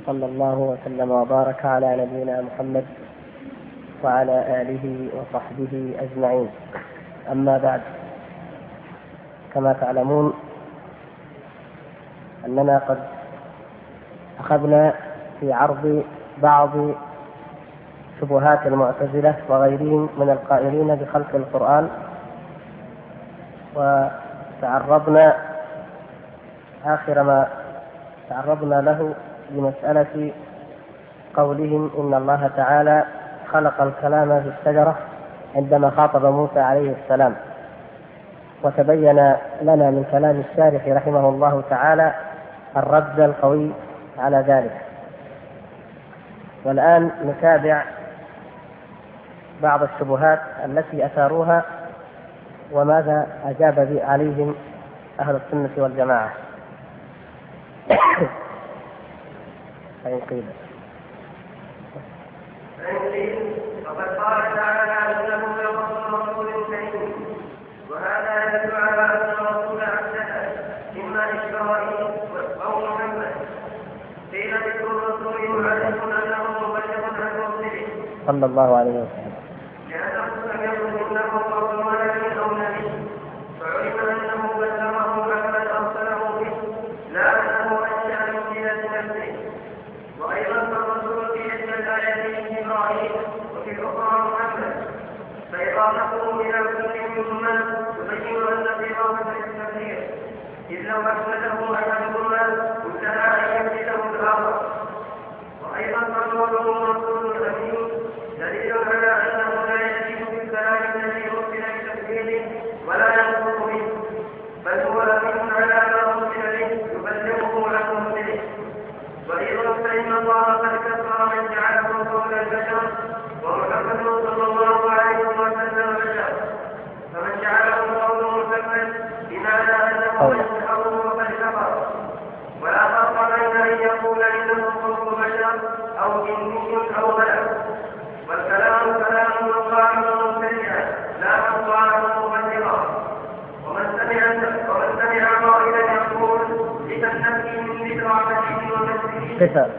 وصلى الله وسلم وبارك على نبينا محمد وعلى آله وصحبه أجمعين. أما بعد، كما تعلمون أننا قد أخذنا في عرض بعض شبهات المعتزلة وغيرهم من القائلين بخلق القرآن، وتعرضنا آخر ما تعرضنا له بمسألة قولهم إن الله تعالى خلق الكلام في الشجرة عندما خاطب موسى عليه السلام، وتبين لنا من كلام الشارح رحمه الله تعالى الرد القوي على ذلك. والآن نتابع بعض الشبهات التي أثاروها وماذا أجاب عليهم أهل السنة والجماعة. فإن قيل فقد قال تعالى انه لرسول كريم، وهذا يدل على ان الرسول عبده اما اسرائيل او محمد. قيل ذكر الرسول معرف انه مبلغ عن رسله صلى الله عليه وسلم، لانه لم يكن انه قول ولد او نبي، فعلم انه بلغه محمد ارسله به، لا انه انشا من جهه نفسه. وايضا فالرسول في احدى الايتين ابراهيم وفي الاخرى محمد، فاضافته الى كل منهما تبين ان في اضافه التفسير، اذ لو اسنده احدهما انتهى ان يمسكه الاخر. وايضا فقوله رسول امين دليل على انه لا يزيد في الكلام الذي ارسل بتفسيره ولا ينقص منه، بل هو امين على ما ارسل به يبلغه عن مرسله. وايضا فان الله قد كفر من جعله قول البشر، ومحمد صلى الله عليه وسلم بشر، فمن جعله قول محمد بمعنى انه يسحره فقد كفر. ولا فرق بين ان يقول انه قول بشر او جني او ملك، والكلام كلام من قال مبتدعا لا من قال مبلغا. ومن سمع قائلا يقول لتنفي من ذكر عبده ومسجده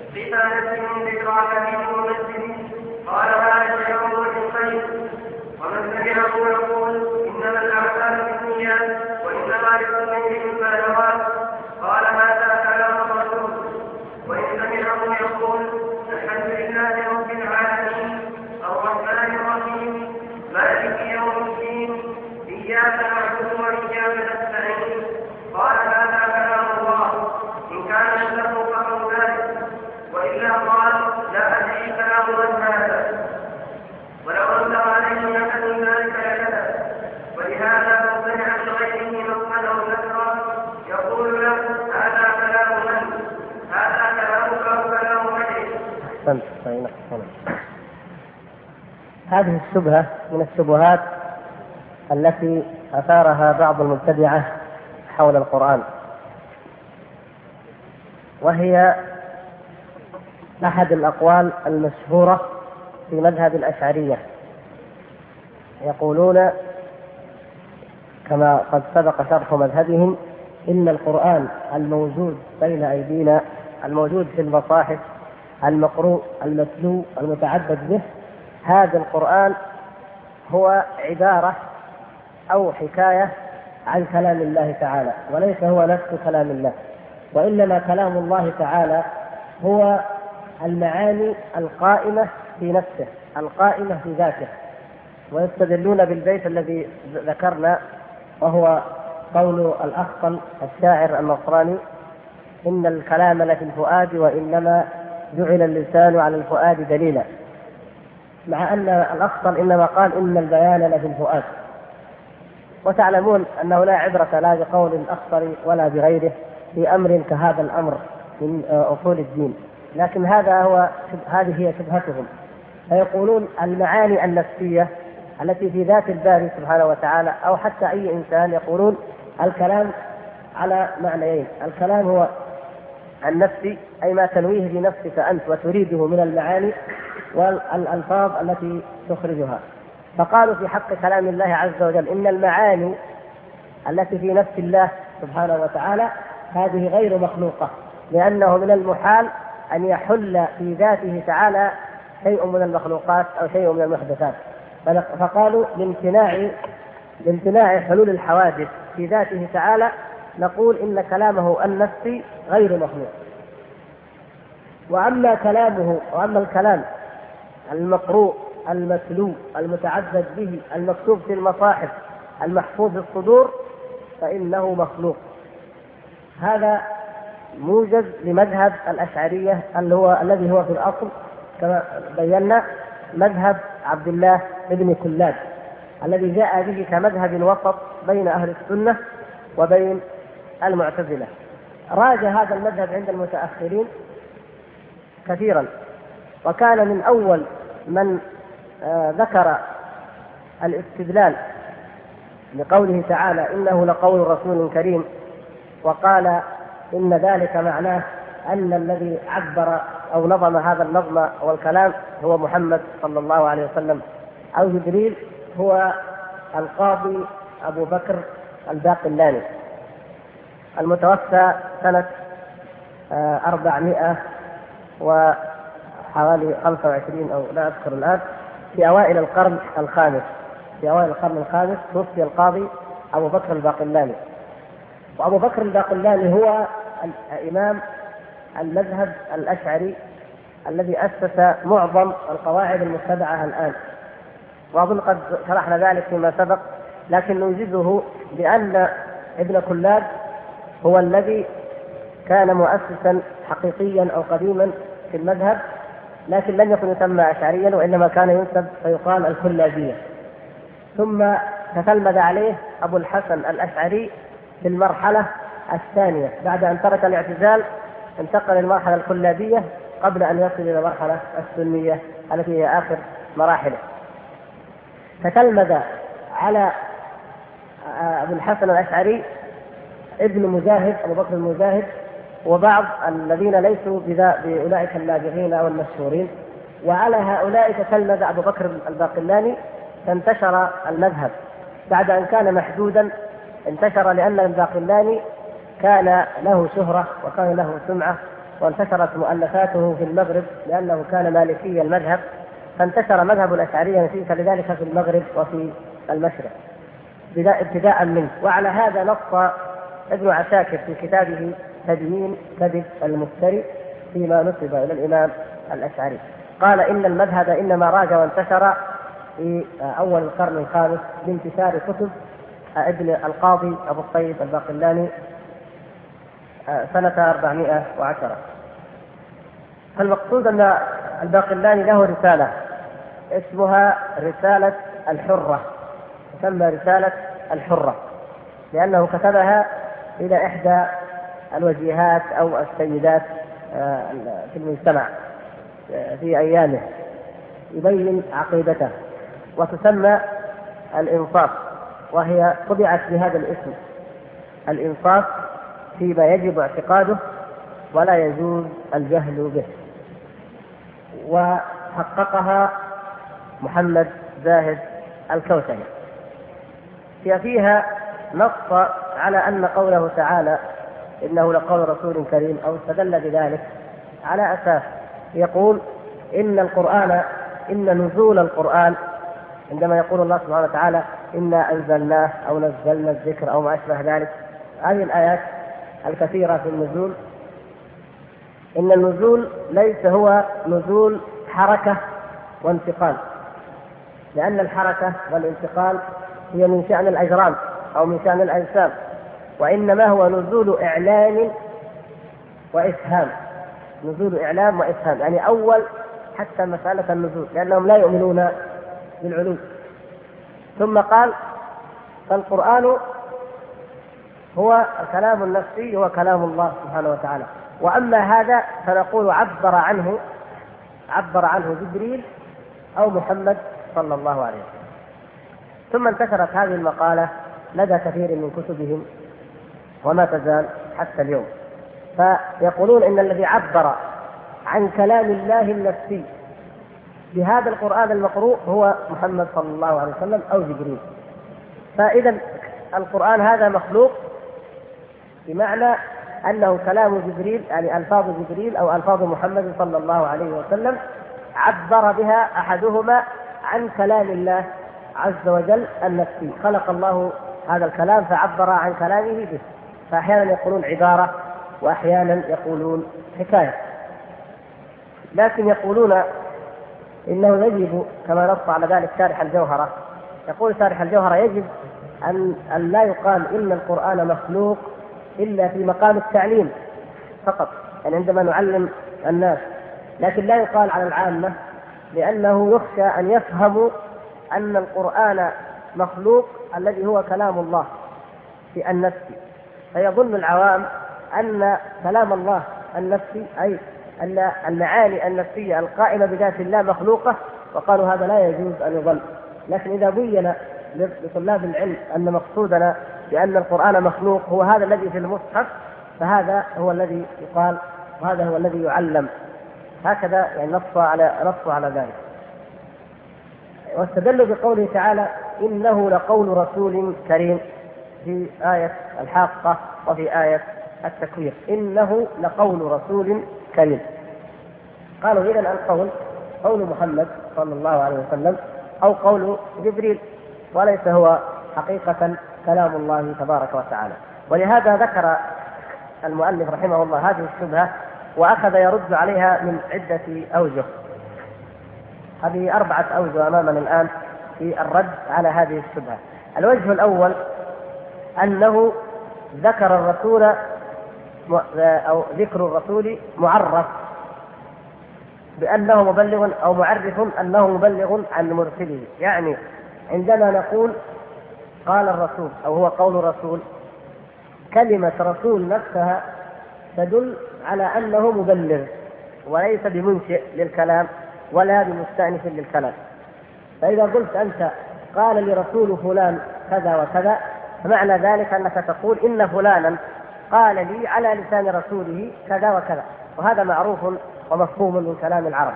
قال هذا شيء الخير. ومن سمعه يقول انما الاعمال بالنيات وانما لكل امرئ ما نوى قال هذا كلام الرسول. وان سمعه يقول الحمد لله رب العالمين الرحمن الرحيم مالك يوم الدين اياك نعبد واياك نستعين قال هذا كلام الله ان كان له فهو ذلك، والا قال لا ادري كلام من هذا، ولو انكر عليه احد ذلك لكذب. ولهذا لو سمع بغيره نصا او نكرا يقول له هذا كلام من؟ هذا كلامك او كلام غيرك. هذه الشبهة من الشبهات التي أثارها بعض المبتدعة حول القرآن، وهي أحد الأقوال المشهورة في مذهب الأشعرية. يقولون كما قد سبق شرح مذهبهم إن القرآن الموجود بين أيدينا، الموجود في المصاحف، المقروء المتلو المتعبد به، هذا القرآن هو عبارة أو حكاية عن كلام الله تعالى، وليس هو نفس كلام الله، وإنما كلام الله تعالى هو المعاني القائمة في نفسه، القائمة في ذاته. ويستدلون بالبيت الذي ذكرنا، وهو قول الأخطل الشاعر النصراني إن الكلام لفي الفؤاد وإنما جعل اللسان على الفؤاد دليلا، مع أن الأخطل إنما قال إن البيان لفي الفؤاد. وتعلمون أنه لا عبرة لا بقول الأخطل ولا بغيره في أمر كهذا الأمر من أصول الدين، لكن هذه هي شبهتهم. فيقولون المعاني النفسية التي في ذات الباري سبحانه وتعالى، أو حتى أي إنسان، يقولون الكلام على معنيين: الكلام هو النفسي أي ما تنويه بنفسك أنت وتريده من المعاني والألفاظ التي تخرجها. فقالوا في حق كلام الله عز وجل إن المعاني التي في نفس الله سبحانه وتعالى هذه غير مخلوقة، لأنه من المحال أن يحل في ذاته تعالى شيء من المخلوقات أو شيء من المحدثات، فقالوا لامتناع حلول الحوادث في ذاته تعالى نقول إن كلامه النفسي غير مخلوق. وأما الكلام المقروء المتلو المتعبد به المكتوب في المصاحف المحفوظ في الصدور فإنه مخلوق. هذا موجز لمذهب الأشعرية الذي هو في الأصل كما بينا مذهب عبد الله بن كلاب الذي جاء به كمذهب وسط بين أهل السنة وبين المعتزلة. راج هذا المذهب عند المتأخرين كثيرا، وكان من أول من ذكر الاستدلال لقوله تعالى إنه لقول رسول كريم، وقال إن ذلك معناه أن الذي عبر أو نظم هذا النظم والكلام هو محمد صلى الله عليه وسلم أو جبريل، هو القاضي أبو بكر الباقلاني المتوفى سنة 400 وحوالي 25 أو لا أذكر الآن، في أوائل القرن الخامس توفي القاضي أبو بكر الباقلاني. وأبو بكر الباقلاني هو الإمام المذهب الأشعري الذي أسس معظم القواعد المتبعة الآن، وأظن قد شرحنا ذلك فيما سبق، لكن نوجزه بأن ابن كلاب هو الذي كان مؤسسا حقيقيا أو قديما في المذهب، لكن لم يكن يسمى أشعريا وإنما كان ينسب فيقال الكلابية. ثم تتلمذ عليه أبو الحسن الأشعري في المرحلة الثانية بعد أن ترك الاعتزال، انتقل للمرحلة الكلابية قبل أن يصل إلى المرحلة السنية التي هي آخر مراحله. تتلمذ على أبو الحسن الأشعري ابن مجاهد أبو بكر المجاهد وبعض الذين ليسوا بأولئك اللاجئين أو المشهورين، وعلى هؤلاء تتلمذ أبو بكر الباقلاني، فانتشر المذهب بعد أن كان محدودا، انتشر لأن الباقلاني كان له شهرة وكان له سمعة، وانتشرت مؤلفاته في المغرب لأنه كان مالكي المذهب، فانتشر مذهب الأشعرية نتيجة لذلك في المغرب وفي المشرق ابتداء منه. وعلى هذا نص ابن عساكر في كتابه تدوين كذب المفتري فيما نسب إلى الإمام الأشعري، قال إن المذهب إنما راج وانتشر في أول القرن الخامس بانتشار كتب ابن القاضي أبو الطيب الباقلاني سنة 410. فالمقصود أن الباقلاني له رسالة اسمها رسالة الحرة، تسمى رسالة الحرة لأنه كتبها إلى إحدى الوجيهات أو السيدات في المجتمع في أيامه، يبين عقيدته، وتسمى الإنصاف، وهي طبعت بهذا الاسم الإنصاف فيما يجب اعتقاده ولا يجوز الجهل به. وحققها محمد زاهد الكوثري. فيها نص على أن قوله تعالى إنه لقول رسول كريم أو استدل بذلك على أساس يقول إن نزول القرآن، عندما يقول الله سبحانه وتعالى إنا أنزلناه أو نزلنا الذكر أو ما أشبه ذلك، هذه الآيات الكثيرة في النزول، إن النزول ليس هو نزول حركة وانتقال، لأن الحركة والانتقال هي من شأن الأجرام أو من شأن الأجسام، وإنما هو نزول إعلان وإفهام، نزول إعلام وإفهام، يعني أول حتى مسألة النزول، لأنهم لا يؤمنون بالعلو. ثم قال فالقرآن هو الكلام النفسي، هو كلام الله سبحانه وتعالى، وأما هذا فنقول عبر عنه جبريل أو محمد صلى الله عليه وسلم. ثم انتشرت هذه المقالة لدى كثير من كتبهم وما تزال حتى اليوم، فيقولون إن الذي عبر عن كلام الله النفسي بهذا القرآن المقروء هو محمد صلى الله عليه وسلم أو جبريل. فإذا القرآن هذا مخلوق بمعنى أنه كلام جبريل، يعني ألفاظ جبريل أو ألفاظ محمد صلى الله عليه وسلم عبر بها أحدهما عن كلام الله عز وجل النفسي. خلق الله هذا الكلام فعبر عن كلامه به، فأحيانا يقولون عبارة وأحيانا يقولون حكاية. لكن يقولون إنه يجب، كما نص على ذلك شارح الجوهرة، يقول شارح الجوهرة يجب أن لا يقال إن القرآن مخلوق إلا في مقام التعليم فقط، يعني عندما نعلم الناس، لكن لا يقال على العامة، لأنه يخشى أن يفهموا أن القرآن مخلوق الذي هو كلام الله في النفس، فيظن العوام أن كلام الله النفسي أي أن المعاني النفسية القائمة بذات الله مخلوقة، وقالوا هذا لا يجوز أن يظل. لكن إذا بين لطلاب العلم أن مقصودنا بأن القرآن مخلوق هو هذا الذي في المصحف، فهذا هو الذي يقال وهذا هو الذي يعلم. هكذا يعني نص على ذلك. واستدلوا بقوله تعالى إنه لقول رسول كريم في آية الحاقة وفي آية التكوير، إنه لقول رسول كريم. قالوا إذن القول قول محمد صلى الله عليه وسلم أو قول جبريل، وليس هو حقيقة كلام الله تبارك وتعالى. ولهذا ذكر المؤلف رحمه الله هذه الشبهة وأخذ يرد عليها من عدة أوجه. هذه 4 أوجه أمامنا الآن في الرد على هذه الشبهة. الوجه الأول أنه ذكر الرسول أو ذكر الرسول معرف بأنه مبلغ أو معرف أنه مبلغ عن مرسله، يعني عندما نقول قال الرسول أو هو قول رسول، كلمة رسول نفسها تدل على أنه مبلغ وليس بمنشئ للكلام ولا بمستأنف للكلام. فإذا قلت أنت قال لرسول فلان كذا وكذا، فمعنى ذلك أنك تقول إن فلانا قال لي على لسان رسوله كذا وكذا، وهذا معروف ومفهوم من كلام العرب.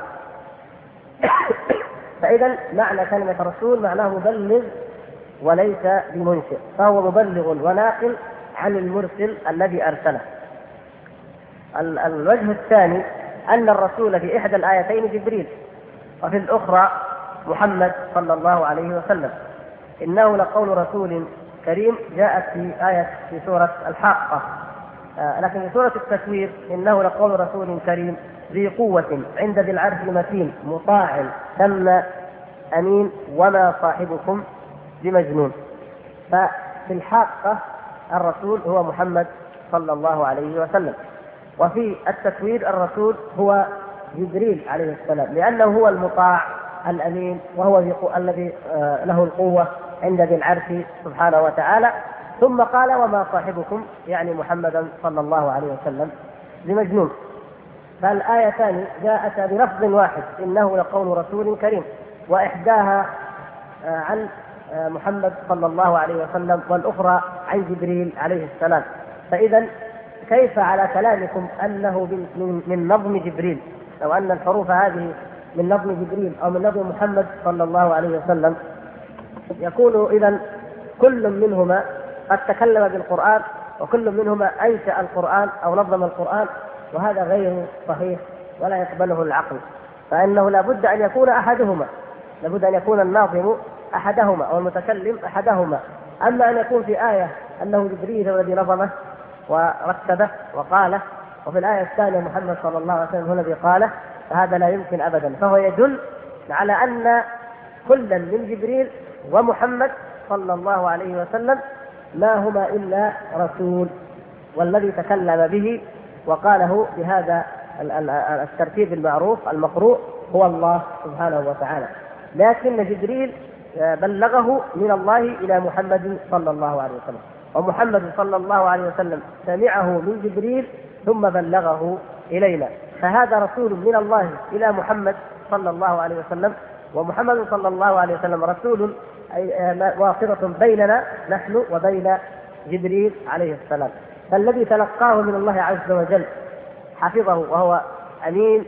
فإذا معنى كلمة رسول معناه مبلغ وليس بمنشئ، فهو مبلغ وناقل عن المرسل الذي أرسله. الوجه الثاني أن الرسول في إحدى الآيتين جبريل وفي الأخرى محمد صلى الله عليه وسلم. إنه لقول رسول كريم جاءت في آية في سورة الحاقة، لكن في سورة التكوير إنه لقول رسول كريم ذي قوة عند ذي العرش متين مطاع ثم أمين وما صاحبكم بمجنون. ففي الحاقة الرسول هو محمد صلى الله عليه وسلم، وفي التكوير الرسول هو جبريل عليه السلام، لأنه هو المطاع الأمين وهو الذي له القوة عند ذي العرش سبحانه وتعالى. ثم قال وما صاحبكم يعني محمدا صلى الله عليه وسلم بمجنون. فالآيتان جاءتا بلفظ واحد إنه لقول رسول كريم، وإحداها عن محمد صلى الله عليه وسلم والأخرى عن جبريل عليه السلام. فإذا كيف على كلامكم أنه من نظم جبريل، أو أن الحروف هذه من نظم جبريل أو من نظم محمد صلى الله عليه وسلم؟ يكون إذن كل منهما قد تكلم بالقرآن وكل منهما أنشأ القرآن أو نظم القرآن، وهذا غير صحيح ولا يقبله العقل. فإنه لابد أن يكون أحدهما، لابد أن يكون الناظم أحدهما أو المتكلم أحدهما. أما أن يكون في آية أنه جبريل هو الذي نظمه ورتبه وقاله، وفي الآية الثانية محمد صلى الله عليه وسلم هو الذي قاله، فهذا لا يمكن أبدا. فهو يدل على أن كلا من جبريل ومحمد صلى الله عليه وسلم ما هما إلا رسول، والذي تكلم به وقاله بهذا الترتيب المعروف المقروء هو الله سبحانه وتعالى. لكن جبريل بلغه من الله إلى محمد صلى الله عليه وسلم، ومحمد صلى الله عليه وسلم سمعه من جبريل ثم بلغه إلينا، فهذا رسول من الله إلى محمد صلى الله عليه وسلم، ومحمد صلى الله عليه وسلم رسول واسطة بيننا نحن وبين جبريل عليه السلام. فالذي تلقاه من الله عز وجل حفظه وهو أمين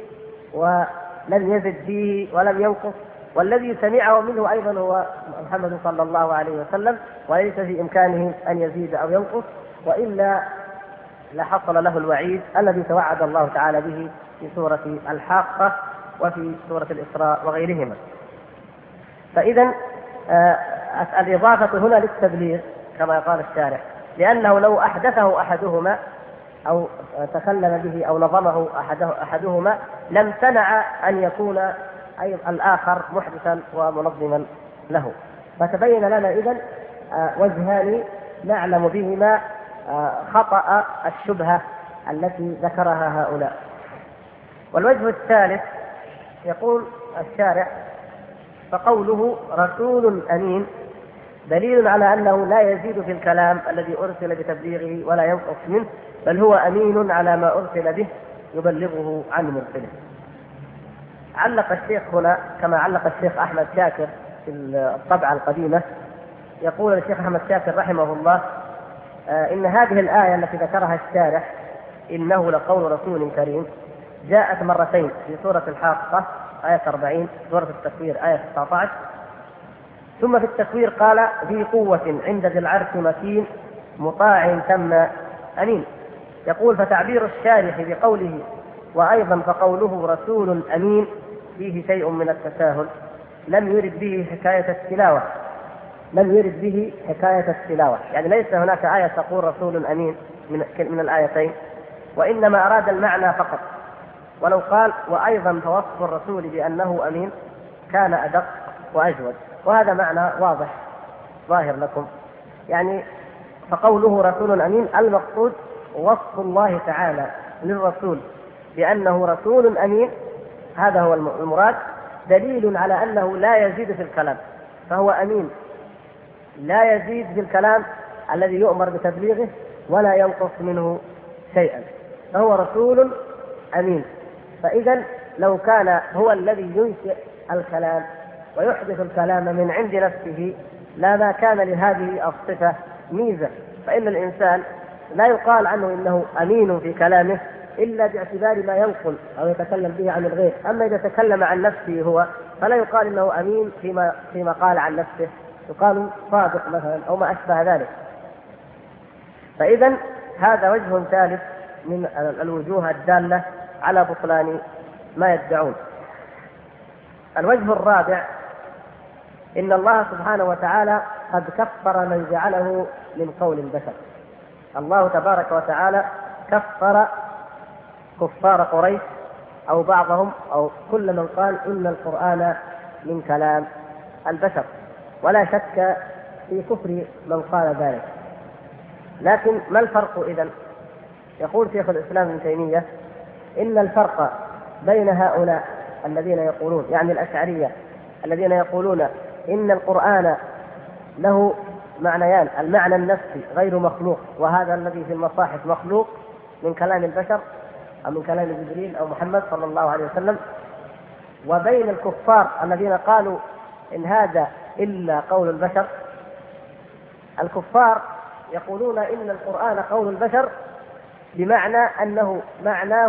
ولم يزد فيه ولم ينقص، والذي سمعه منه أيضا هو محمد صلى الله عليه وسلم، وليس في إمكانه أن يزيد أو ينقص، وإلا لحصل له الوعيد الذي توعد الله تعالى به في سورة الحاقة وفي سورة الإسراء وغيرهما. فإذا الإضافة هنا للتبليغ كما قال الشارح، لأنه لو أحدثه أحدهما أو تكلم به أو نظمه أحدهما لم تنع أن يكون أي الآخر محدثا ومنظما له. فتبين لنا إذن وجهان نعلم بهما خطأ الشبهة التي ذكرها هؤلاء. والوجه الثالث يقول الشارع: فقوله رسول أمين دليل على أنه لا يزيد في الكلام الذي أرسل بتبليغه ولا ينقص منه، بل هو أمين على ما أرسل به يبلغه عن مرسله. علق الشيخ هنا كما علق الشيخ أحمد شاكر في الطبعة القديمة، يقول الشيخ أحمد شاكر رحمه الله: إن هذه الآية التي ذكرها الشارح إنه لقول رسول كريم جاءت مرتين في سورة الحاقة آية 40، سورة التكوير آية 19، ثم في التكوير قال: ذي قوة عند ذي العرش مكين مطاع ثم أمين. يقول: فتعبير الشارح بقوله وأيضا فقوله رسول أمين فيه شيء من التساهل، لم يرد به حكاية التلاوة، يعني ليس هناك آية تقول رسول أمين من الآيتين، وإنما أراد المعنى فقط. ولو قال وأيضا فوصف الرسول بأنه أمين كان أدق وأجود، وهذا معنى واضح ظاهر لكم. يعني فقوله رسول أمين المقصود وصف الله تعالى للرسول بأنه رسول أمين، هذا هو المراد، دليل على أنه لا يزيد في الكلام، فهو أمين لا يزيد في الكلام الذي يؤمر بتبليغه ولا ينقص منه شيئا، فهو رسول أمين. فإذا لو كان هو الذي ينشئ الكلام ويحدث الكلام من عند نفسه لا كان لهذه الصفة ميزة، فإن الإنسان لا يقال عنه إنه أمين في كلامه إلا باعتبار ما ينقل أو يتكلم به عن الغير. أما إذا تكلم عن نفسه هو فلا يقال إنه أمين فيما قال عن نفسه، يقال صادق مثلا أو ما أشبه ذلك. فإذا هذا وجه ثالث من الوجوه الدالة على بطلان ما يدعون. الوجه الرابع: إن الله سبحانه وتعالى قد كفر من جعله من قول البشر. الله تبارك وتعالى كفر كفار قريش أو بعضهم أو كل من قال إن القرآن من كلام البشر، ولا شك في كفر من قال ذلك. لكن ما الفرق إذن؟ يقول شيخ الإسلام ابن تيمية: إن الفرق بين هؤلاء الذين يقولون، يعني الأشعرية الذين يقولون إن القرآن له معنيان، المعنى النفسي غير مخلوق، وهذا الذي في المصاحف مخلوق من كلام البشر أو من كلام جبريل أو محمد صلى الله عليه وسلم، وبين الكفار الذين قالوا إن هذا إلا قول البشر. الكفار يقولون إن القرآن قول البشر بمعنى أنه معناه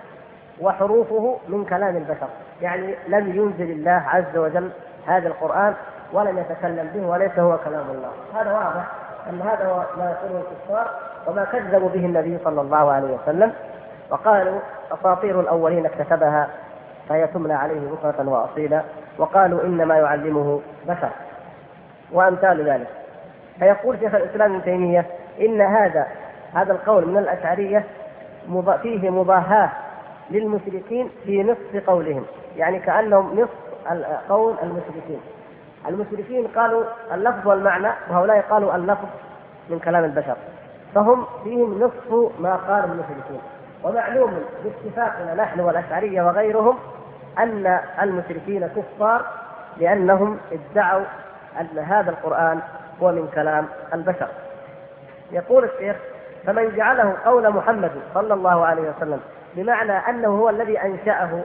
وحروفه من كلام البشر، يعني لم ينزل الله عز وجل هذا القرآن ولم يتكلم به وليس هو كلام الله. هذا واضح أن هذا هو ما يقوله الكفار وما كذبوا به النبي صلى الله عليه وسلم، وقالوا أساطير الأولين اكتسبها فهي تملى عليه بكرة وأصيلا، وقالوا إنما يعلمه بشر وأمثال ذلك. فيقول شيخ الإسلام ابن تيمية إن هذا القول من الأشعرية فيه مضاهاة للمشركين في نصف قولهم، يعني كأنهم نصف قول المشركين. المشركين قالوا اللفظ والمعنى، وهؤلاء قالوا اللفظ من كلام البشر، فهم فيهم نصف ما قال المشركين. ومعلوم باتفاقنا نحن والأشعرية وغيرهم أن المشركين كفار لأنهم ادعوا أن هذا القرآن هو من كلام البشر. يقول الشيخ: فمن جعله قول محمد صلى الله عليه وسلم بمعنى أنه هو الذي أنشأه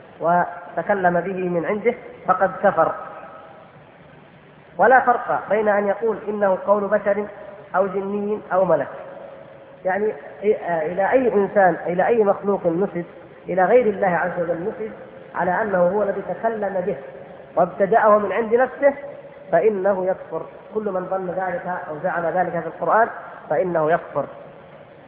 وتكلم به من عنده فقد كفر. ولا فرق بين أن يقول إنه قول بشر أو جني أو ملك، يعني إلى أي إنسان إلى أي مخلوق نسب إلى غير الله عز وجل نسب على أنه هو الذي تكلم به وابتدأه من عند نفسه فإنه يكفر. كل من ظن ذلك أو زعم ذلك في القرآن فإنه يكفر.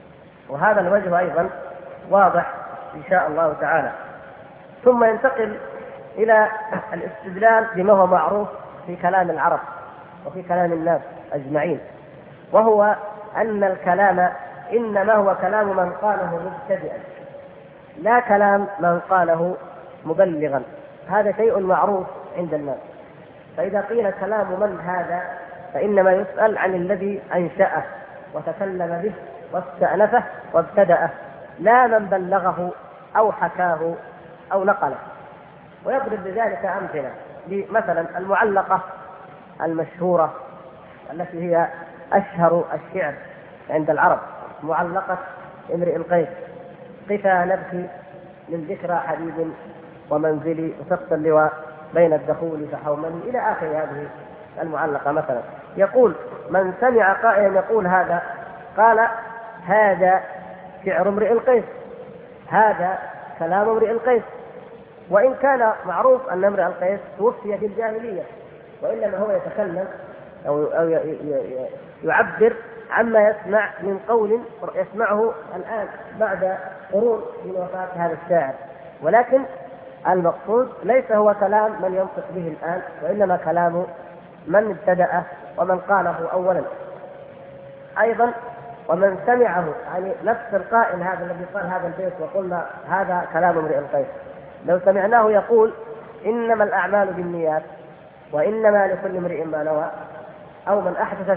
وهذا الوجه أيضا واضح إن شاء الله تعالى. ثم ينتقل إلى الاستدلال بما هو معروف في كلام العرب وفي كلام الناس أجمعين، وهو أن الكلام إنما هو كلام من قاله مبتدئا لا كلام من قاله مبلغا. هذا شيء معروف عند الناس. فإذا قيل كلام من هذا فإنما يسأل عن الذي أنشأه وتكلم به واستأنفه وابتدأه، لا من بلغه أو حكاه أو نقله. ويضرب بذلك أمثلة، مثلا المعلقة المشهورة التي هي أشهر الشعر عند العرب، معلقة امرئ القيس: قفا نبكي من ذكرى حبيب ومنزلي وسقط اللواء بين الدخول فحومني، إلى آخر هذه المعلقة. مثلا يقول من سمع قائلا يقول هذا، قال هذا شعر امرئ القيس، هذا كلام امرئ القيس، وإن كان معروف أن امرئ القيس توفي في الجاهلية، وإنما هو يتكلم أو يعبر عما يسمع من قول يسمعه الآن بعد قرون من وفاة هذا الشاعر. ولكن المقصود ليس هو كلام من ينطق به الآن، وإنما كلام من ابتدأه ومن قاله أولا. أيضا ومن سمعه، يعني نفس القائل هذا الذي قال هذا البيت وقلنا هذا كلام امرئ القيس، لو سمعناه يقول إنما الأعمال بالنيات وإنما لكل امرئ ما نوى، أو من أحدث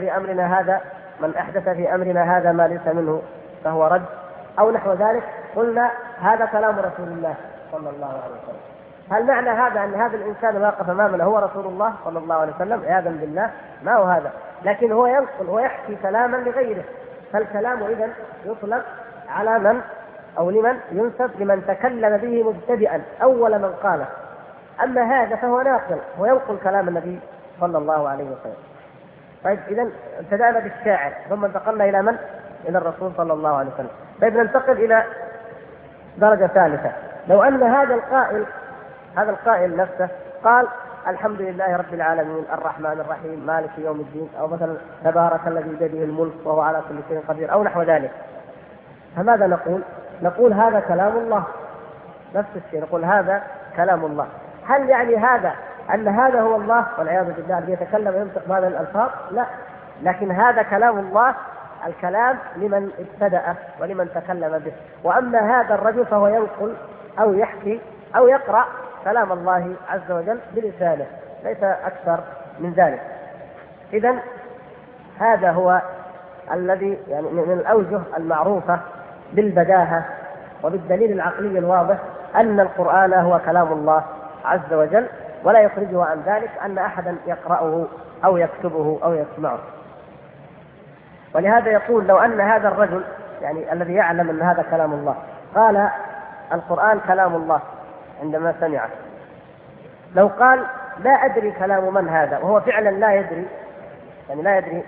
في أمرنا هذا ما ليس منه فهو رد، أو نحو ذلك، قلنا هذا كلام رسول الله صلى الله عليه وسلم. هل معنى هذا أن هذا الإنسان واقف أمامنا هو رسول الله صلى الله عليه وسلم؟ عياذا بالله، ما هو هذا، لكن هو ينقل ويحكي كلاما لغيره. فالكلام إذن يطلق على من أو لمن ينسب لمن تكلم به مبتدئا أول من قاله. أما هذا فهو ناقل وينقل كلام النبي صلى الله عليه وسلم. طيب إذن ابتدأنا بالشاعر ثم انتقلنا إلى من؟ إلى الرسول صلى الله عليه وسلم. طيب ننتقل إلى درجة ثالثة. لو أن هذا القائل نفسه قال الحمد لله رب العالمين الرحمن الرحيم مالك يوم الدين، أو مثلا تبارك الذي بيده الملك وهو على كل شيء قدير، أو نحو ذلك، فماذا نقول؟ نقول هذا كلام الله، نفس الشيء، نقول هذا كلام الله. هل يعني هذا أن هذا هو الله والعياذ بالله الذي يتكلم وينطق بهذه الألفاظ؟ لا، لكن هذا كلام الله، الكلام لمن ابتدأ ولمن تكلم به. وأما هذا الرجل فهو ينقل أو يحكي أو يقرأ كلام الله عز وجل بلسانه، ليس أكثر من ذلك. إذن هذا هو الذي يعني من الأوجه المعروفة بالبداهة وبالدليل العقلي الواضح أن القرآن هو كلام الله عز وجل، ولا يخرجه عن ذلك أن أحدا يقرأه أو يكتبه أو يسمعه. ولهذا يقول لو أن هذا الرجل يعني الذي يعلم أن هذا كلام الله قال القرآن كلام الله عندما سمعه، لو قال لا أدري كلام من هذا، وهو فعلا لا يدري، يعني لا يدري،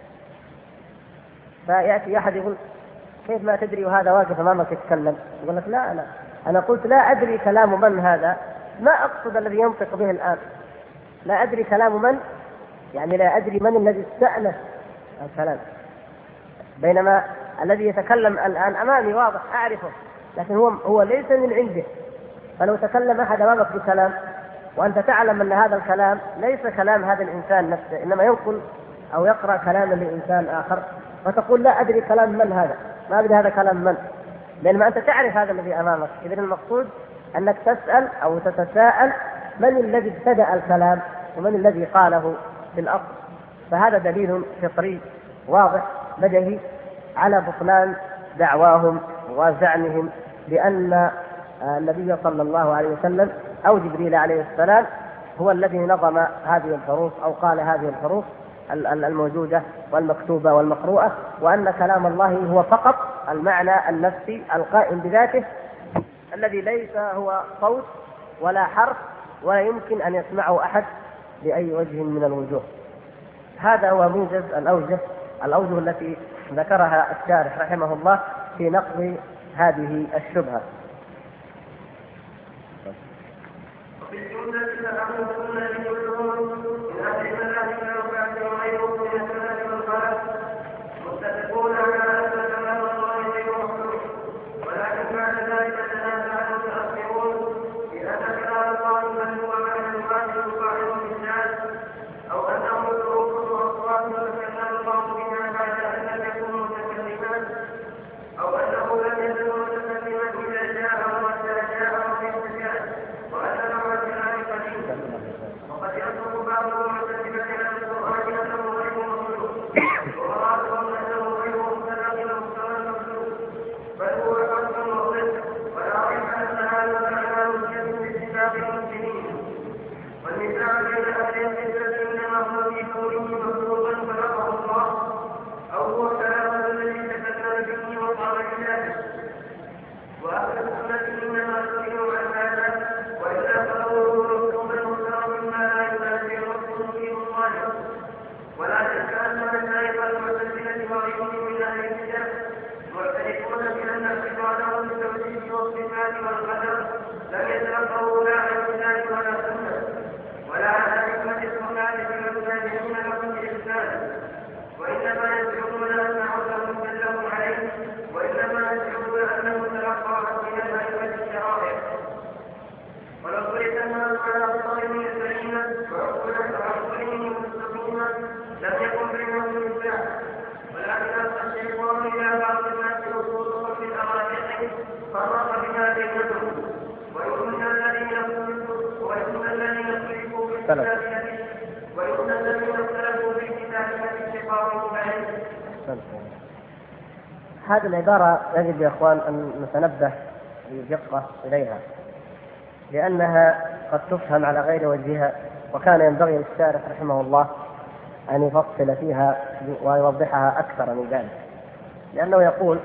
فيأتي أحد يقول كيف ما تدري وهذا واقف أمامك يتكلم؟ يقول لك لا، أنا قلت لا أدري كلام من هذا، ما أقصد الذي ينطق به الآن، لا أدري كلام من، يعني لا أدري من الذي استأنف الكلام، بينما الذي يتكلم الآن أمامي واضح أعرفه، لكن هو ليس من عنده. فلو تكلم أحد أمامك بكلام وأنت تعلم أن هذا الكلام ليس كلام هذا الإنسان نفسه، إنما ينقل أو يقرأ كلاما لإنسان آخر، فتقول لا أدري كلام من هذا، ما أدري هذا كلام من، لأنما أنت تعرف هذا الذي أمامك. إذن المقصود أنك تسأل أو تتساءل من الذي ابتدأ الكلام ومن الذي قاله في الأصل. فهذا دليل فطري واضح بديهي على بطلان دعواهم وزعمهم بأن النبي صلى الله عليه وسلم أو جبريل عليه السلام هو الذي نظم هذه الحروف أو قال هذه الحروف الموجودة والمكتوبة والمقروءة، وأن كلام الله هو فقط المعنى النفسي القائم بذاته الذي ليس هو صوت ولا حرف ولا يمكن أن يسمعه أحد بأي وجه من الوجوه. هذا هو موجز الأوجه التي ذكرها الشارح رحمه الله في نقض هذه الشبهة. وفي الجملة فأهل السنة كلهم من أهل المذاهب الأربعة وغيرهم من السلف والخلف متفقون على أن كلام الله غير مخلوق بها في الكتب، ويؤمن الذين اختلفوا في الكتاب ويؤمن الذين اختلفوا في الكتاب اتفاقهم عليه. هذه العبارة يجب يا إخوان أن نتنبه بدقة إليها، لأنها قد تفهم على غير وجهها، وكان ينبغي للشارح رحمه الله أن يفصل فيها ويوضحها أكثر من ذلك، لأنه يقول: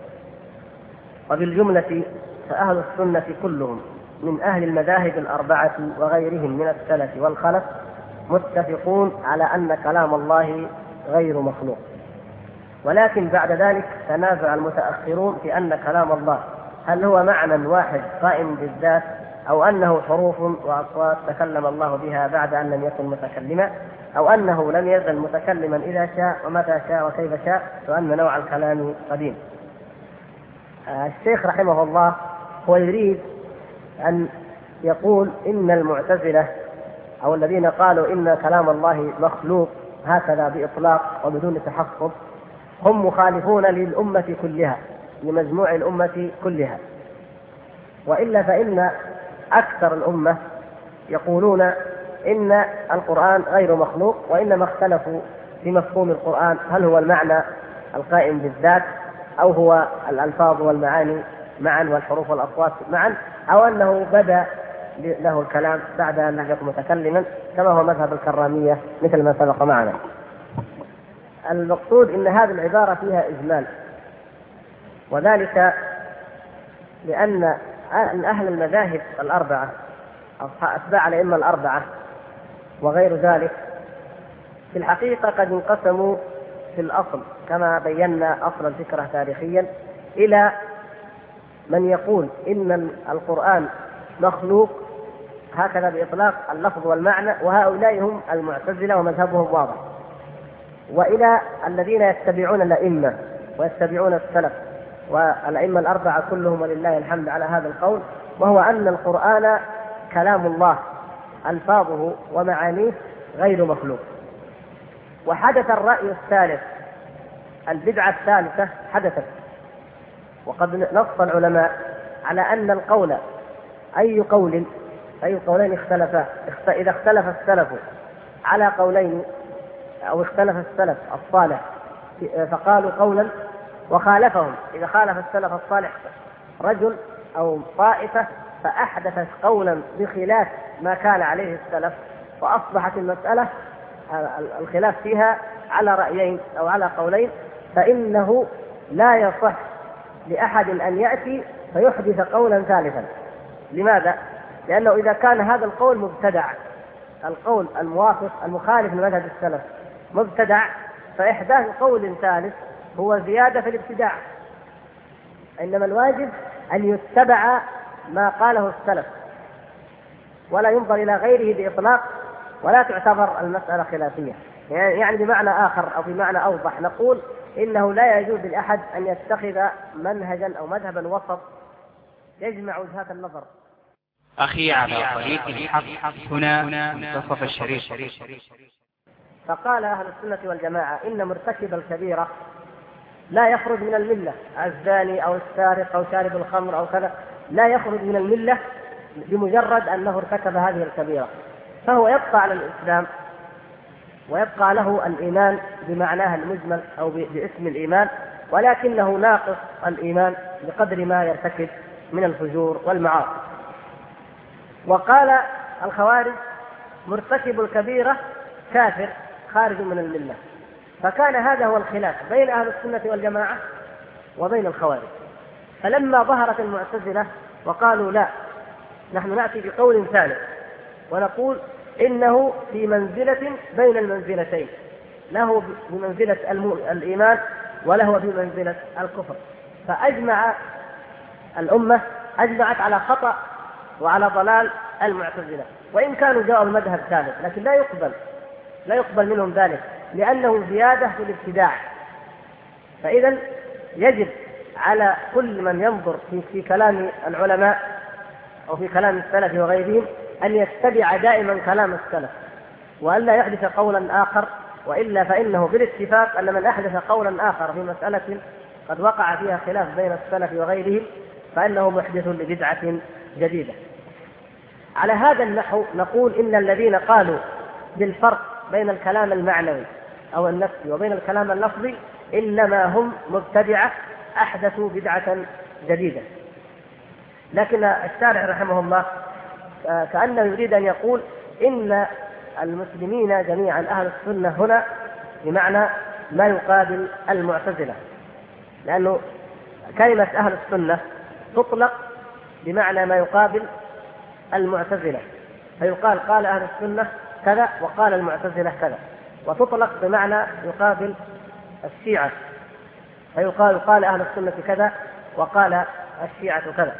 وبالجملة فأهل السنة كلهم من أهل المذاهب الأربعة وغيرهم من السلف والخلف متفقون على أن كلام الله غير مخلوق، ولكن بعد ذلك تنازع المتأخرون في أن كلام الله هل هو معنى واحد قائم بالذات، أو أنه حروف وأصوات تكلم الله بها بعد أن لم يكن متكلما، أو أنه لم يزل متكلما إذا شاء ومتى شاء وكيف شاء، وأن نوع الكلام قديم. الشيخ رحمه الله هو يريد أن يقول إن المعتزلة أو الذين قالوا إن كلام الله مخلوق هكذا بإطلاق وبدون تحفظ هم مخالفون للأمة كلها، لمجموع الأمة كلها، وإلا فإن أكثر الأمة يقولون إن القرآن غير مخلوق، وإنما اختلفوا في مفهوم القرآن، هل هو المعنى القائم بالذات، أو هو الألفاظ والمعاني معا والحروف والأصوات معا، أو أنه بدأ له الكلام بعد أن لم يكن متكلما، كما هو مذهب الكرامية مثل ما سبق معنا. المقصود إن هذه العبارة فيها إجمال، وذلك لأن أهل المذاهب الأربعة أتباع الأئمة الأربعة وغير ذلك في الحقيقة قد انقسموا في الأصل كما بينا أصل الفكرة تاريخيا إلى من يقول إن القرآن مخلوق هكذا بإطلاق اللفظ والمعنى، وهؤلاء هم المعتزلة ومذهبهم واضح، وإلى الذين يتبعون الأئمة ويتبعون السلف والأئمة الأربعة كلهم ولله الحمد على هذا القول، وهو أن القرآن كلام الله ألفاظه ومعانيه غير مخلوق. وحدث الرأي الثالث، البدعة الثالثة حدثت، وقد نص العلماء على أن القول أي قولين اختلفا، إذا اختلف السلف على قولين أو اختلف السلف الصالح فقالوا قولا وخالفهم، إذا خالف السلف الصالح رجل أو طائفة فأحدثت قولا بخلاف ما كان عليه السلف، وأصبحت المسألة الخلاف فيها على رأيين أو على قولين، فإنه لا يصح لأحد أن يأتي فيحدث قولا ثالثا. لماذا؟ لأنه إذا كان هذا القول مبتدع، القول الموافق المخالف لمذهب السلف مبتدع، فإحداث قول ثالث هو زيادة في الابتداع، إنما الواجب أن يتبع ما قاله السلف ولا ينظر إلى غيره بإطلاق، ولا تعتبر المسألة خلافية. يعني بمعنى آخر أو بمعنى أوضح نقول إنه لا يجوز لأحد أن يتخذ منهجا أو مذهبا وسط يجمع وجهات النظر. أخي على طريق الحق هنا منتصف الشريف. فقال أهل السنة والجماعة إن مرتكب الكبيرة لا يخرج من الملة، الزاني أو السارق أو شارب الخمر أو كذا لا يخرج من الملة بمجرد أنه ارتكب هذه الكبيرة، فهو يبقى على الإسلام ويبقى له الإيمان بمعناه المجمل أو باسم الإيمان، ولكنه ناقص الإيمان بقدر ما يرتكب من الفجور والمعاصي. وقال الخوارج مرتكب الكبيرة كافر خارج من الملة، فكان هذا هو الخلاف بين أهل السنة والجماعة وبين الخوارج. فلما ظهرت المعتزلة وقالوا لا، نحن نأتي بقول ثالث ونقول إنه في منزلة بين المنزلتين، له بمنزلة الإيمان وله بمنزلة الكفر، فأجمع الأمة أجمعت على خطأ وعلى ضلال المعتزلة، وإن كانوا جاءوا المذهب ثالث، لكن لا يقبل منهم ذلك لأنه زيادة في الابتداع. فإذا يجب على كل من ينظر في كلام العلماء أو في كلام السلف وغيرهم أن يتبع دائما كلام السلف وألا يحدث قولا آخر، وإلا فإنه بالاتفاق أن من أحدث قولا آخر في مسألة قد وقع فيها خلاف بين السلف وغيرهم فإنه محدث لبدعة جديدة. على هذا النحو نقول إن الذين قالوا بالفرق بين الكلام المعنوي أو النفسي وبين الكلام اللفظي إنما هم مبتدعة أحدثوا بدعة جديدة. لكن الشارع رحمه الله كأنه يريد أن يقول إن المسلمين جميعا أهل السنة هنا بمعنى ما يقابل المعتزلة، لأنه كلمة أهل السنة تطلق بمعنى ما يقابل المعتزلة، فيقال قال أهل السنة كذا وقال المعتزلة كذا، وتطلق بمعنى يقابل الشيعة، فيقال قال أهل السنة كذا وقال الشيعة كذا.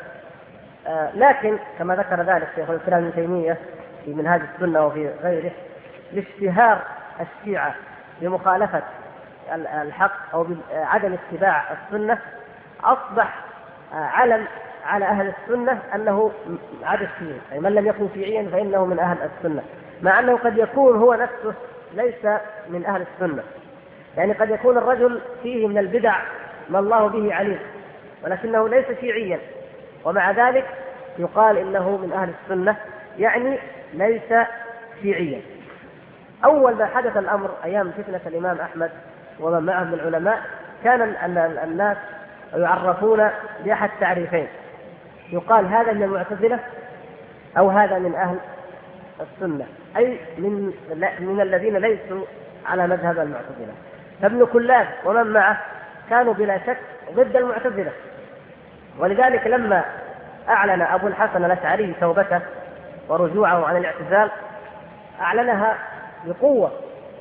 لكن كما ذكر ذلك شيخ الإسلام ابن تيمية في منهاج السنة وفي غيره، لاشتهار الشيعة بمخالفة الحق أو بعدم اتباع السنة أصبح علم على أهل السنة أنه عدد شيعي، أي من لم يكن شيعيا فإنه من أهل السنة، مع أنه قد يكون هو نفسه ليس من أهل السنة. يعني قد يكون الرجل فيه من البدع ما الله به عليم ولكنه ليس شيعيا، ومع ذلك يقال إنه من أهل السنة، يعني ليس شيعيا. أول ما حدث الأمر أيام فتنة الإمام أحمد ومن معه من العلماء كان أن الناس يعرفون بأحد تعريفين، يقال هذا من المعتزلة أو هذا من أهل السنة، أي من الذين ليسوا على مذهب المعتزلة. فابن كلاب ومن معه كانوا بلا شك ضد المعتزلة، ولذلك لما أعلن أبو الحسن الأشعري توبته ورجوعه عن الاعتزال أعلنها بقوة،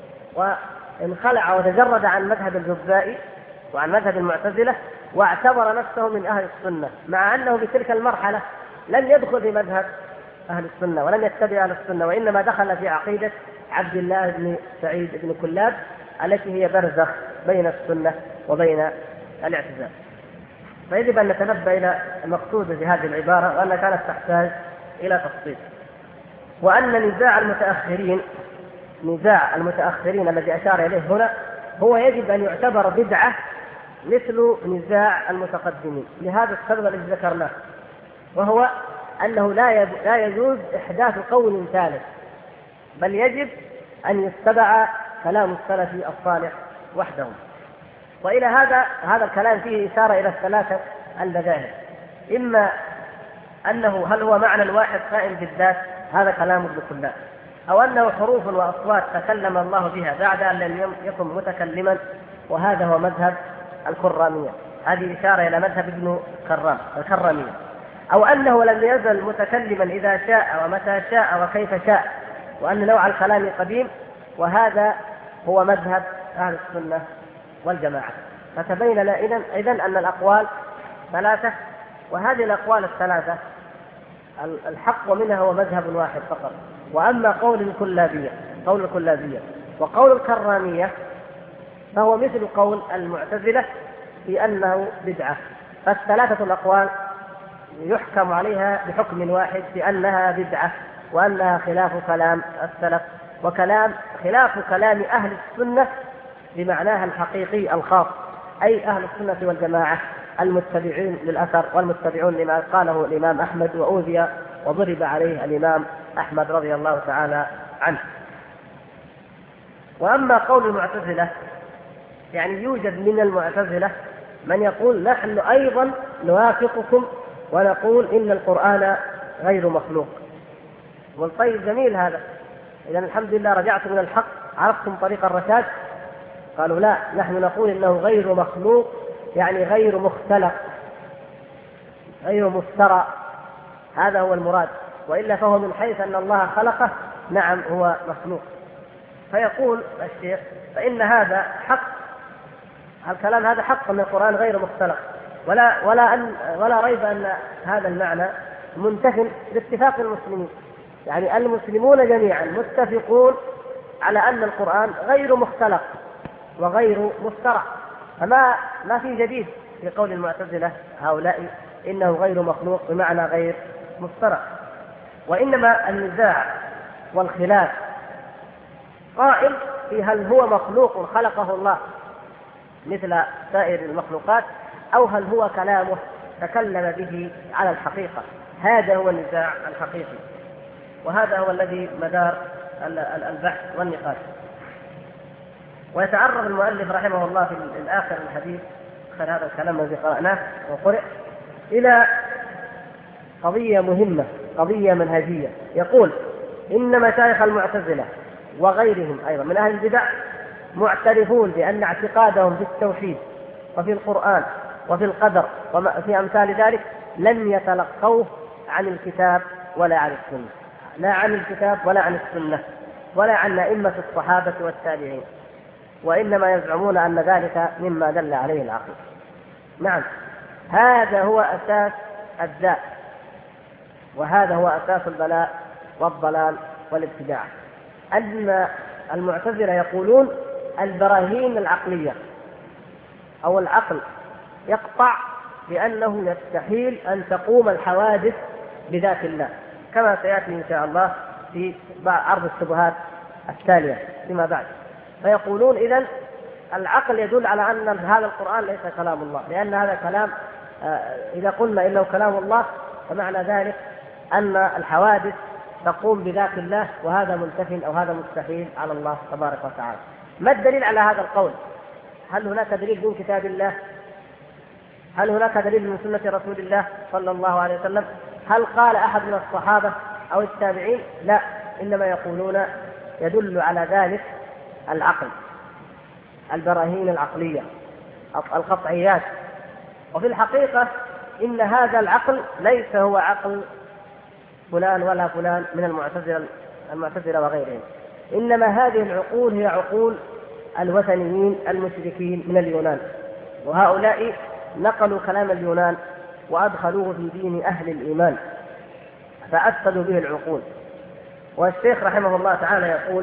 وانخلع وتجرد عن مذهب الجزائي وعن مذهب المعتزلة واعتبر نفسه من أهل السنة، مع أنه بتلك المرحلة لم يدخل في مذهب أهل السنة ولم يتبع أهل السنة، وإنما دخل في عقيدة عبد الله بن سعيد بن كلاب التي هي برزخ بين السنة وبين الاعتزال. فيجب أن نتنبه إلى المقصود بهذه العبارة وأنها كانت تحتاج إلى تفصيل، وأن نزاع المتأخرين الذي أشار إليه هنا هو يجب أن يعتبر بدعة مثل نزاع المتقدمين لهذا السبب الذي ذكرناه، وهو أنه لا يجوز إحداث قول ثالث، بل يجب أن يتبع كلام السلف الصالح وحدهم. وإلى هذا الكلام فيه إشارة إلى الثلاثة المذاهب، إما أنه هل هو معنى واحد قائم بالذات، هذا كلام ابن كلاب، أو أنه حروف وأصوات تكلم الله بها بعد أن لم يكن متكلما، وهذا هو مذهب الكرامية، هذه إشارة إلى مذهب ابن كرام الكرامية، أو أنه لم يزل متكلما إذا شاء ومتى شاء وكيف شاء، وأن نوع الكلام قديم، وهذا هو مذهب أهل السنة والجماعة. فتبين لنا إذن أن الأقوال ثلاثة، وهذه الأقوال الثلاثة الحق منها هو مذهب واحد فقط. وأما قول الكلابية وقول الكرامية فهو مثل قول المعتزلة في أنه بدعة. فالثلاثة الأقوال يحكم عليها بحكم واحد بأنها بدعة، وأنها خلاف كلام السلف وكلام خلاف كلام أهل السنة بمعناها الحقيقي الخاص، أي أهل السنة والجماعة المتبعين للأثر والمتبعون لما قاله الإمام أحمد وأوذي وضرب عليه الإمام أحمد رضي الله تعالى عنه. وأما قول المعتزلة يعني يوجد من المعتزلة من يقول نحن أيضا نوافقكم ونقول إن القرآن غير مخلوق. والطيب جميل هذا، إذن الحمد لله رجعتم من الحق، عرفتم طريق الرشاد. قالوا لا، نحن نقول إنه غير مخلوق، يعني غير مختلق غير مفترى، هذا هو المراد، وإلا فهو من حيث أن الله خلقه نعم هو مخلوق. فيقول الشيخ فإن هذا حق، الكلام هذا حق من القرآن غير مختلق، ولا ريب أن هذا المعنى منتف باتفاق المسلمين، يعني المسلمون جميعا متفقون على أن القرآن غير مختلق وغير مفترى، فما في جديد في قول المعتزلة هؤلاء إنه غير مخلوق بمعنى غير مفترى. وإنما النزاع والخلاف قائم في هل هو مخلوق خلقه الله مثل سائر المخلوقات، أو هل هو كلامه تكلم به على الحقيقة. هذا هو النزاع الحقيقي، وهذا هو الذي مدار البحث والنقاش. ويتعرض المؤلف رحمه الله في الآخر الحديث، آخر هذا الكلام الذي قرأناه وقرأ، إلى قضية مهمة، قضية منهجية. يقول: إن مشايخ المعتزلة وغيرهم أيضا من أهل البدع معترفون بأن اعتقادهم في التوحيد وفي القرآن وفي القدر وفي أمثال ذلك لم يتلقوه عن الكتاب ولا عن السنة، لا عن الكتاب ولا عن السنة ولا عن أئمة الصحابة والتابعين، وإنما يزعمون أن ذلك مما دل عليه العقل. نعم، هذا هو أساس الداء، وهذا هو أساس البلاء والضلال والابتداع، أن المعتزلة يقولون البراهين العقلية أو العقل يقطع بأنه يستحيل أن تقوم الحوادث بذات الله، كما سيأتي إن شاء الله في عرض الشبهات التالية فيما بعد. فيقولون إذن العقل يدل على أن هذا القرآن ليس كلام الله، لأن هذا كلام إذا قلنا إنه كلام الله فمعنى ذلك أن الحوادث تقوم بذات الله، وهذا منتف أو هذا مستحيل على الله تبارك وتعالى. ما الدليل على هذا القول؟ هل هناك دليل من كتاب الله؟ هل هناك دليل من سنة رسول الله صلى الله عليه وسلم؟ هل قال أحد من الصحابة أو التابعين؟ لا، إنما يقولون يدل على ذلك العقل، البراهين العقلية، القطعيات. وفي الحقيقة إن هذا العقل ليس هو عقل فلان ولا فلان من المعتزلة وغيرهم، إنما هذه العقول هي عقول الوثنيين المشركين من اليونان، وهؤلاء نقلوا كلام اليونان وأدخلوه في دين أهل الإيمان فأفسدوا به العقول. والشيخ رحمه الله تعالى يقول: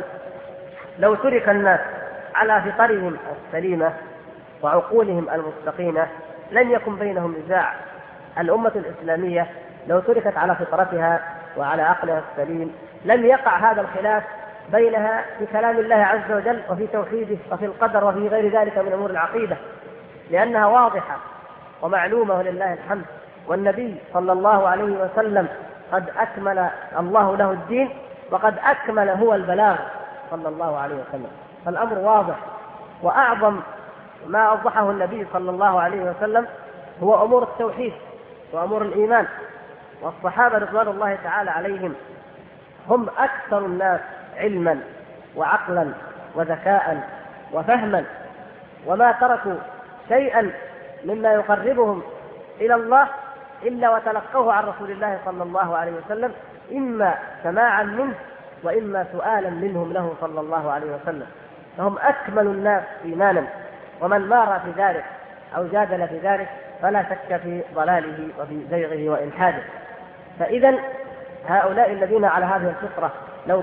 لو ترك الناس على فطرهم السليمة وعقولهم المستقيمة لن يكن بينهم نزاع. الأمة الإسلامية لو تركت على فطرتها وعلى عقلها السليم لم يقع هذا الخلاف بينها في كلام الله عز وجل وفي توحيده وفي القدر وفي غير ذلك من أمور العقيدة، لأنها واضحة ومعلومة ولله الحمد. والنبي صلى الله عليه وسلم قد أكمل الله له الدين، وقد أكمل هو البلاغ صلى الله عليه وسلم، فالأمر واضح. وأعظم ما أوضحه النبي صلى الله عليه وسلم هو أمور التوحيد وأمور الإيمان. والصحابة رضوان الله تعالى عليهم هم أكثر الناس علما وعقلا وذكاء وفهما، وما تركوا شيئا مما يقربهم إلى الله إلا وتلقوه عن رسول الله صلى الله عليه وسلم، إما سماعا منه وإما سؤالا منهم له صلى الله عليه وسلم. فهم أكمل الناس إيمانا، ومن مار في ذلك أو جادل في ذلك فلا شك في ضلاله وفي زيغه وإلحاده. فإذا هؤلاء الذين على هذه الفطرة لو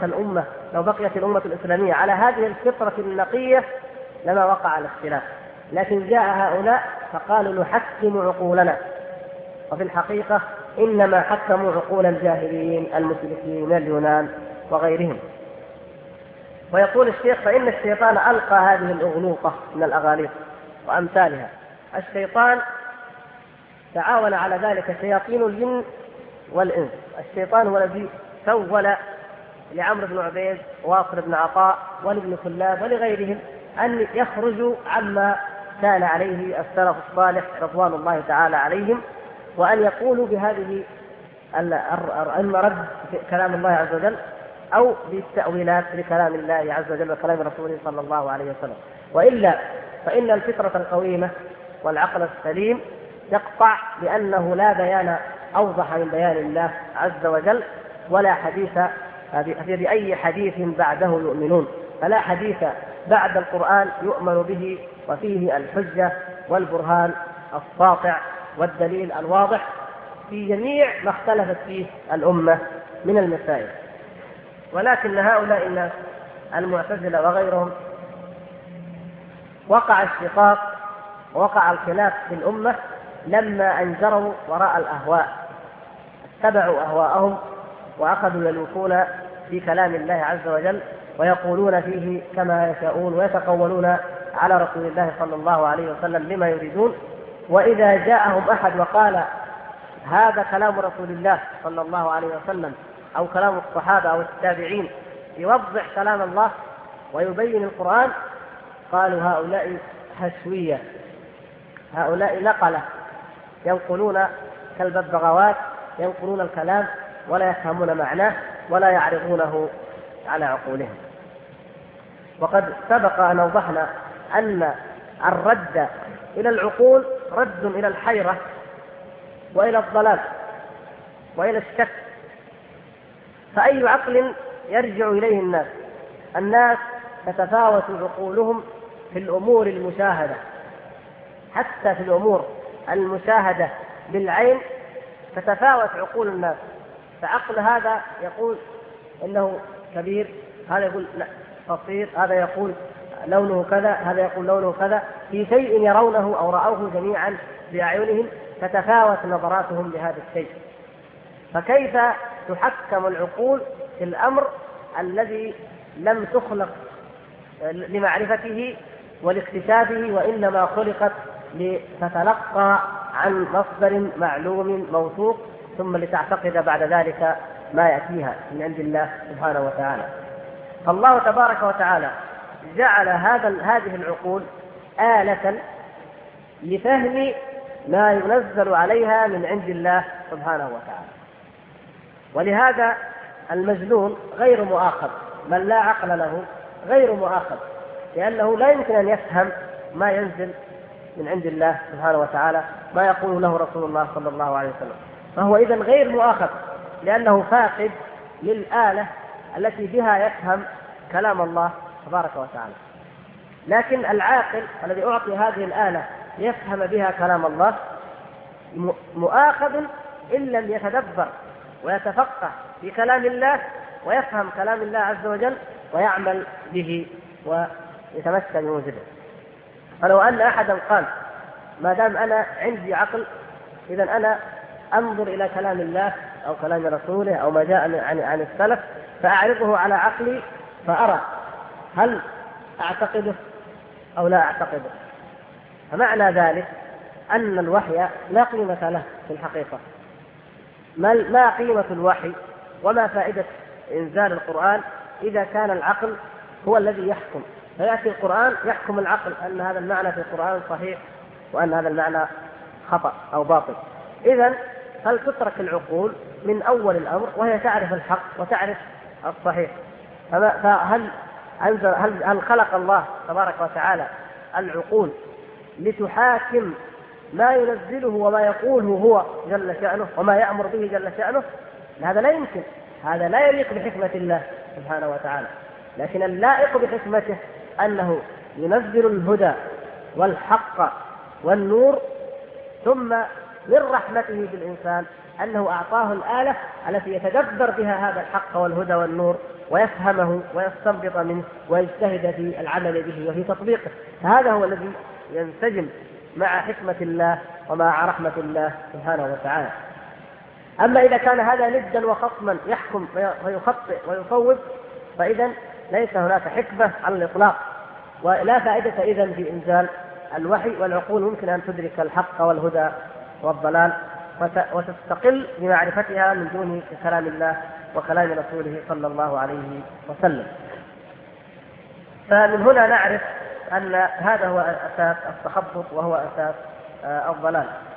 بقيت الأمة الإسلامية على هذه الفطرة النقية لما وقع الاختلاف، لكن جاء هؤلاء فقالوا نحكم عقولنا، وفي الحقيقة إنما حكموا عقول الجاهلين المشركين من اليونان وغيرهم. ويقول الشيخ: فإن الشيطان ألقى هذه الأغلوطة من الأغاليط وأمثالها. الشيطان تعاون على ذلك شياطين الجن والإنس. الشيطان هو الذي سول لعمرو بن عبيد وواصل بن عطاء ولابن كلاب ولغيرهم أن يخرجوا عما كان عليه السلف الصالح رضوان الله تعالى عليهم، وأن يقولوا بهذه إما رد كلام الله عز وجل أو بالتأويلات لكلام الله عز وجل وكلام رسوله صلى الله عليه وسلم. وإلا فإن الفطرة القويمة والعقل السليم يقطع بأنه لا بيان أوضح من بيان الله عز وجل، ولا حديث بأي حديث بعده يؤمنون، فلا حديث بعد القرآن يؤمن به وفيه الحجة والبرهان الساطع والدليل الواضح في جميع ما اختلفت فيه الأمة من المسائل. ولكن هؤلاء الناس المعتزلة وغيرهم وقع الشقاق ووقع الخلاف في الأمة لما أنجروا وراء الأهواء، اتبعوا أهواءهم وأخذوا يلوكون في كلام الله عز وجل ويقولون فيه كما يشاءون ويتقولون على رسول الله صلى الله عليه وسلم بما يريدون، وإذا جاءهم أحد وقال هذا كلام رسول الله صلى الله عليه وسلم أو كلام الصحابة أو التابعين يوضح كلام الله ويبين القرآن، قالوا هؤلاء هشوية، هؤلاء نقلة ينقلون كالببغاوات، ينقلون الكلام ولا يفهمون معناه ولا يعرضونه على عقولهم. وقد سبق أن أوضحنا أن الرد إلى العقول رد إلى الحيرة وإلى الضلال وإلى الشك. فأي عقل يرجع إليه الناس تتفاوت عقولهم في الأمور المشاهدة، حتى في الأمور المشاهدة بالعين تتفاوت عقول الناس. فعقل هذا يقول إنه كبير، هذا يقول لا قصير، هذا يقول لونه كذا، هذا يقول لونه كذا، في شيء يرونه أو رأوه جميعا بأعينهم تتفاوت نظراتهم لهذا الشيء. فكيف تحكم العقول في الأمر الذي لم تخلق لمعرفته ولاكتشافه، وإنما خلقت لتتلقى عن مصدر معلوم موثوق ثم لتعتقد بعد ذلك ما يأتيها من عند الله سبحانه وتعالى. فالله تبارك وتعالى جعل هذه العقول آلة لفهم ما ينزل عليها من عند الله سبحانه وتعالى. ولهذا المجنون غير مؤاخذ، من لا عقل له غير مؤاخذ، لأنه لا يمكن أن يفهم ما ينزل من عند الله سبحانه وتعالى، ما يقول له رسول الله صلى الله عليه وسلم. فهو إذن غير مؤاخذ لأنه فاقد للآلة التي بها يفهم كلام الله تبارك وتعالى. لكن العاقل الذي أعطي هذه الآلة ليفهم بها كلام الله مؤاخذ إن لم يتدبر ويتفقه في كلام الله ويفهم كلام الله عز وجل ويعمل به ويتمسك بموجبه. فلو أن أحدا قال ما دام أنا عندي عقل إذن أنا أنظر إلى كلام الله أو كلام رسوله أو ما جاء عن السلف فأعرضه على عقلي فأرى هل أعتقده أو لا أعتقده، فمعنى ذلك أن الوحي لا قيمة له في الحقيقة. ما قيمة الوحي وما فائدة إنزال القرآن إذا كان العقل هو الذي يحكم؟ فيأتي القرآن يحكم العقل أن هذا المعنى في القرآن صحيح وأن هذا المعنى خطأ أو باطل. إذن هل تترك العقول من أول الأمر وهي تعرف الحق وتعرف الصحيح؟ هل خلق الله تبارك وتعالى العقول لتحاكم ما ينزله وما يقوله هو جل شأنه وما يأمر به جل شأنه؟ هذا لا يمكن، هذا لا يليق بحكمة الله سبحانه وتعالى. لكن اللائق بحكمته أنه ينزل الهدى والحق والنور، ثم من رحمته بالإنسان أنه أعطاه الآلة التي يتدبر بها هذا الحق والهدى والنور ويفهمه ويستنبط منه ويجتهد في العمل به وفي تطبيقه. هذا هو الذي ينسجم مع حكمة الله ومع رحمة الله سبحانه وتعالى. أما إذا كان هذا ندا وخصما يحكم ويخطئ ويصوب فإذا ليس هناك حكمة على الإطلاق، ولا فائدة إذن في إنزال الوحي، والعقول ممكن أن تدرك الحق والهدى والضلال وتستقل بمعرفتها من دون كلام الله وكلام رسوله صلى الله عليه وسلم. فمن هنا نعرف أن هذا هو أساس التخبط وهو أساس الضلال.